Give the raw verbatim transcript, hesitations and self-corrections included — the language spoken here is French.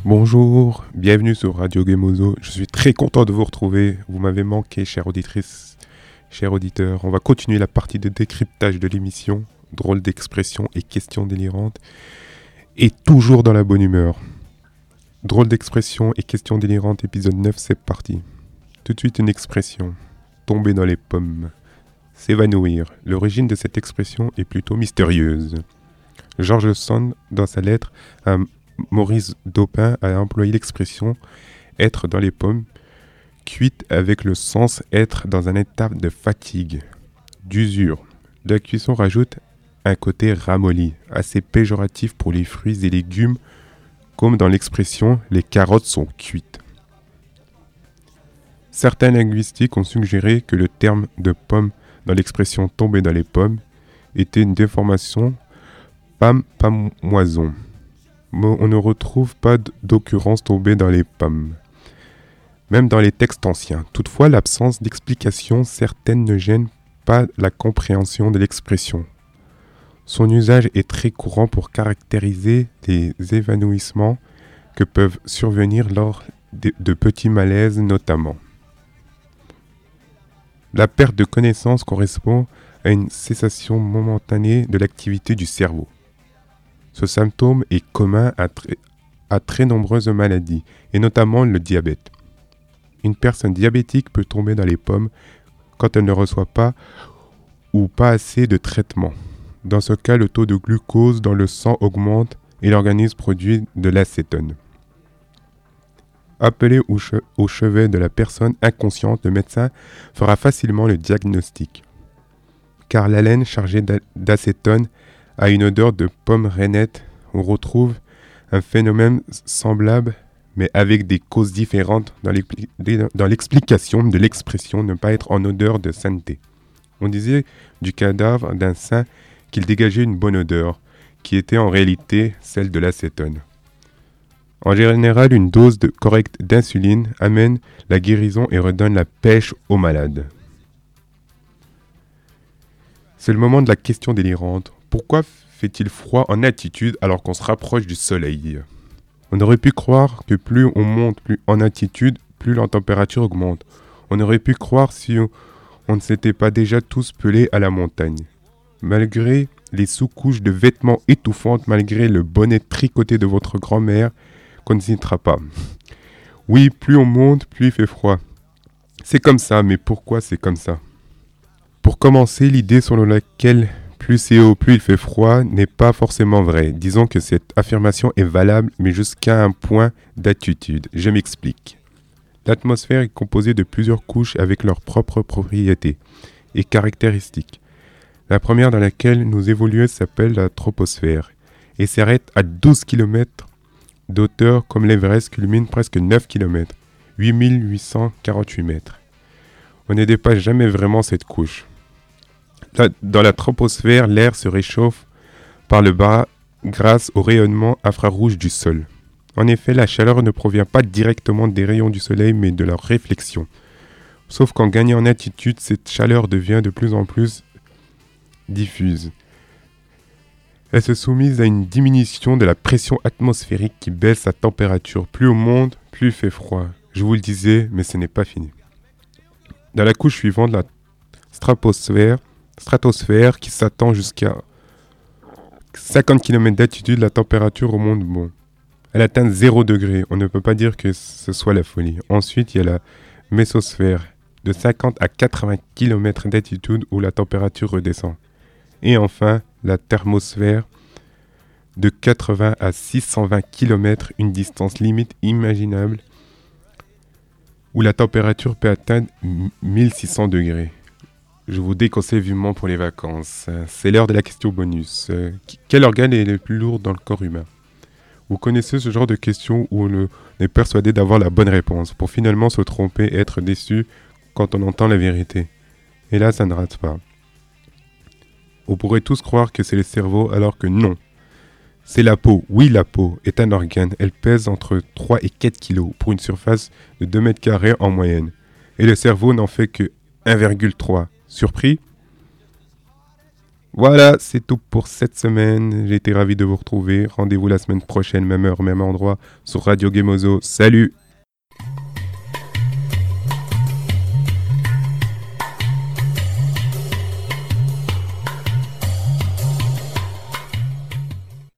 Bonjour, bienvenue sur Radio Gemozo. Je suis très content de vous retrouver. Vous m'avez manqué, chère auditrice, chers auditeurs. On va continuer la partie de décryptage de l'émission. Drôle d'expression et questions délirantes. Et toujours dans la bonne humeur. Drôle d'expression et questions délirantes, épisode neuf, c'est parti. Tout de suite une expression. Tomber dans les pommes. S'évanouir. L'origine de cette expression est plutôt mystérieuse. George Sand, dans sa lettre à Maurice Dopin, a employé l'expression « être dans les pommes », cuite avec le sens « être dans un état de fatigue », d'usure. La cuisson rajoute un côté ramolli, assez péjoratif pour les fruits et légumes, comme dans l'expression « les carottes sont cuites ». Certains linguistiques ont suggéré que le terme de pomme dans l'expression « tomber dans les pommes » était une déformation pam pamoison. On ne retrouve pas d'occurrence tombée dans les pommes, même dans les textes anciens. Toutefois, l'absence d'explication certaine ne gêne pas la compréhension de l'expression. Son usage est très courant pour caractériser les évanouissements que peuvent survenir lors de, de petits malaises notamment. La perte de connaissance correspond à une cessation momentanée de l'activité du cerveau. Ce symptôme est commun à, tr- à très nombreuses maladies, et notamment le diabète. Une personne diabétique peut tomber dans les pommes quand elle ne reçoit pas ou pas assez de traitement. Dans ce cas, le taux de glucose dans le sang augmente et l'organisme produit de l'acétone. Appelé au, che- au chevet de la personne inconsciente, le médecin fera facilement le diagnostic. Car l'haleine chargée d'a- d'acétone a une odeur de pomme rainette. On retrouve un phénomène semblable, mais avec des causes différentes dans, dans l'explication de l'expression ne pas être en odeur de sainteté. On disait du cadavre d'un saint qu'il dégageait une bonne odeur, qui était en réalité celle de l'acétone. En général, une dose de correcte d'insuline amène la guérison et redonne la pêche aux malades. C'est le moment de la question délirante. Pourquoi fait-il froid en altitude alors qu'on se rapproche du soleil ? On aurait pu croire que plus on monte plus en altitude, plus la température augmente. On aurait pu croire si on, on ne s'était pas déjà tous pelés à la montagne. Malgré les sous-couches de vêtements étouffantes, malgré le bonnet tricoté de votre grand-mère, qu'on ne citera pas. Oui, plus on monte, plus il fait froid. C'est comme ça, mais pourquoi c'est comme ça ? Pour commencer, l'idée selon laquelle plus c'est haut, plus il fait froid n'est pas forcément vraie. Disons que cette affirmation est valable, mais jusqu'à un point d'altitude. Je m'explique. L'atmosphère est composée de plusieurs couches avec leurs propres propriétés et caractéristiques. La première dans laquelle nous évoluons s'appelle la troposphère et s'arrête à douze kilomètres d'auteur, comme l'Everest culmine presque neuf kilomètres, huit mille huit cent quarante-huit mètres. On ne dépasse jamais vraiment cette couche. Là, dans la troposphère, l'air se réchauffe par le bas grâce au rayonnement infrarouge du sol. En effet, la chaleur ne provient pas directement des rayons du soleil, mais de leur réflexion. Sauf qu'en gagnant en altitude, cette chaleur devient de plus en plus diffuse. Elle se soumise à une diminution de la pression atmosphérique qui baisse sa température. Plus on monte, plus il fait froid. Je vous le disais, mais ce n'est pas fini. Dans la couche suivante, la stratosphère, stratosphère qui s'attend jusqu'à cinquante kilomètres d'altitude, la température remonte bon. Elle atteint zéro degré. On ne peut pas dire que ce soit la folie. Ensuite, il y a la mésosphère de cinquante à quatre-vingts kilomètres d'altitude où la température redescend. Et enfin, la thermosphère de quatre-vingts à six cent vingt kilomètres, une distance limite imaginable où la température peut atteindre mille six cents degrés. Je vous déconseille vivement pour les vacances. C'est l'heure de la question bonus. Quel organe est le plus lourd dans le corps humain ? Vous connaissez ce genre de questions où on est persuadé d'avoir la bonne réponse pour finalement se tromper et être déçu quand on entend la vérité. Et là, ça ne rate pas. On pourrait tous croire que c'est le cerveau alors que non. C'est la peau. Oui, la peau est un organe. Elle pèse entre trois et quatre kilos pour une surface de deux mètres carrés en moyenne. Et le cerveau n'en fait que un virgule trois. Surpris ? Voilà, c'est tout pour cette semaine. J'ai été ravi de vous retrouver. Rendez-vous la semaine prochaine, même heure, même endroit, sur Radio Gemozo. Salut!